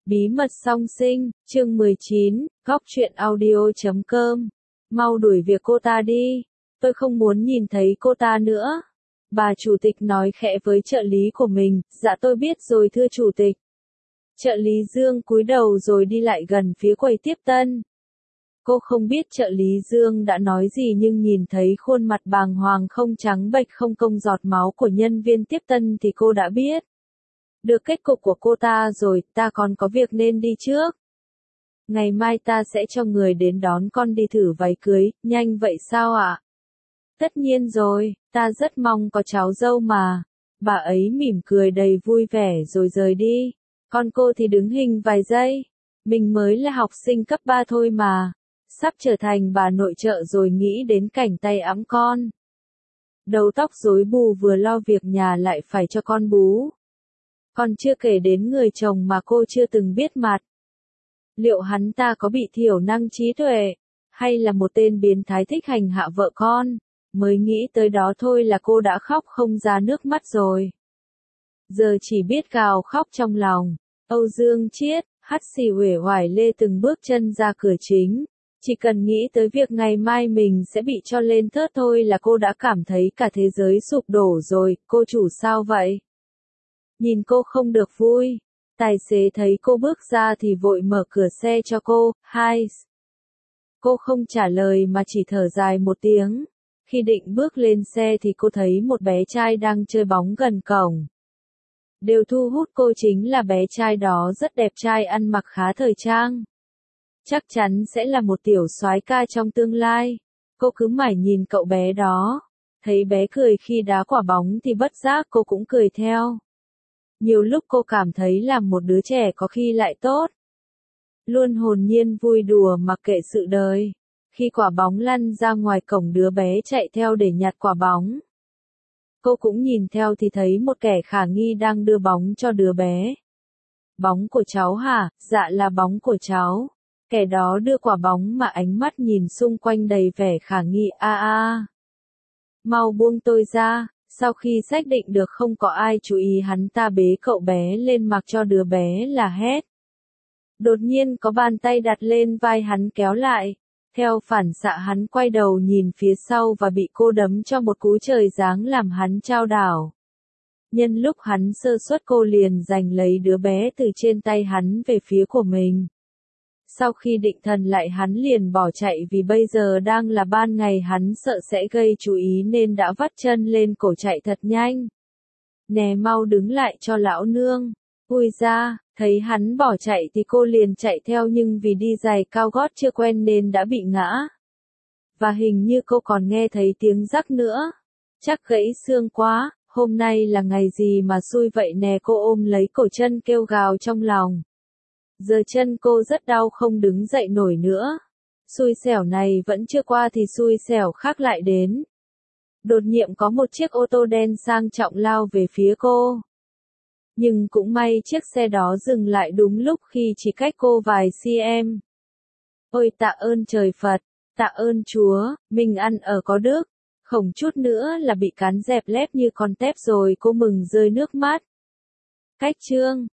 Bí mật song sinh, chương 19, góc truyện audio.com. Mau đuổi việc cô ta đi. Tôi không muốn nhìn thấy cô ta nữa. Bà chủ tịch nói khẽ với trợ lý của mình, dạ tôi biết rồi thưa chủ tịch. Trợ lý Dương cúi đầu rồi đi lại gần phía quầy tiếp tân. Cô không biết trợ lý Dương đã nói gì nhưng nhìn thấy khuôn mặt bàng hoàng không trắng bệch không công giọt máu của nhân viên tiếp tân thì cô đã biết. Được kết cục của cô ta rồi, ta còn có việc nên đi trước. Ngày mai ta sẽ cho người đến đón con đi thử váy cưới, nhanh vậy sao ạ? Tất nhiên rồi, ta rất mong có cháu dâu mà. Bà ấy mỉm cười đầy vui vẻ rồi rời đi. Con cô thì đứng hình vài giây. Mình mới là học sinh cấp 3 thôi mà. Sắp trở thành bà nội trợ rồi nghĩ đến cảnh tay ẵm con. Đầu tóc rối bù vừa lo việc nhà lại phải cho con bú. Còn chưa kể đến người chồng mà cô chưa từng biết mặt. Liệu hắn ta có bị thiểu năng trí tuệ, hay là một tên biến thái thích hành hạ vợ con? Mới nghĩ tới đó thôi là cô đã khóc không ra nước mắt rồi. Giờ chỉ biết gào khóc trong lòng. Âu Dương Chiết, hắt xì uể oải lê từng bước chân ra cửa chính. Chỉ cần nghĩ tới việc ngày mai mình sẽ bị cho lên thớt thôi là cô đã cảm thấy cả thế giới sụp đổ rồi. Cô chủ sao vậy? Nhìn cô không được vui. Tài xế thấy cô bước ra thì vội mở cửa xe cho cô. Hi. Cô không trả lời mà chỉ thở dài một tiếng. Khi định bước lên xe thì cô thấy một bé trai đang chơi bóng gần cổng. Điều thu hút cô chính là bé trai đó rất đẹp trai, ăn mặc khá thời trang. Chắc chắn sẽ là một tiểu soái ca trong tương lai. Cô cứ mải nhìn cậu bé đó. Thấy bé cười khi đá quả bóng thì bất giác cô cũng cười theo. Nhiều lúc cô cảm thấy làm một đứa trẻ có khi lại tốt. Luôn hồn nhiên vui đùa mặc kệ sự đời. Khi quả bóng lăn ra ngoài cổng đứa bé chạy theo để nhặt quả bóng. Cô cũng nhìn theo thì thấy một kẻ khả nghi đang đưa bóng cho đứa bé. Bóng của cháu hả? Dạ là bóng của cháu. Kẻ đó đưa quả bóng mà ánh mắt nhìn xung quanh đầy vẻ khả nghi. Mau buông tôi ra. Sau khi xác định được không có ai chú ý hắn ta bế cậu bé lên mặc cho đứa bé là hét. Đột nhiên có bàn tay đặt lên vai hắn kéo lại. Theo phản xạ hắn quay đầu nhìn phía sau và bị cô đấm cho một cú trời giáng làm hắn chao đảo. Nhân lúc hắn sơ suất cô liền giành lấy đứa bé từ trên tay hắn về phía của mình. Sau khi định thần lại hắn liền bỏ chạy vì bây giờ đang là ban ngày, hắn sợ sẽ gây chú ý nên đã vắt chân lên cổ chạy thật nhanh. Nè mau đứng lại cho lão nương. Ui ra, thấy hắn bỏ chạy thì cô liền chạy theo nhưng vì đi giày cao gót chưa quen nên đã bị ngã. Và hình như cô còn nghe thấy tiếng rắc nữa. Chắc gãy xương quá, hôm nay là ngày gì mà xui vậy nè, cô ôm lấy cổ chân kêu gào trong lòng. Giờ chân cô rất đau không đứng dậy nổi nữa. Xui xẻo này vẫn chưa qua thì xui xẻo khác lại đến. Đột nhiên có một chiếc ô tô đen sang trọng lao về phía cô. Nhưng cũng may chiếc xe đó dừng lại đúng lúc khi chỉ cách cô vài cm. Ôi tạ ơn trời Phật, tạ ơn Chúa, mình ăn ở có đức. Không chút nữa là bị cắn dẹp lép như con tép rồi, cô mừng rơi nước mắt. Cách chương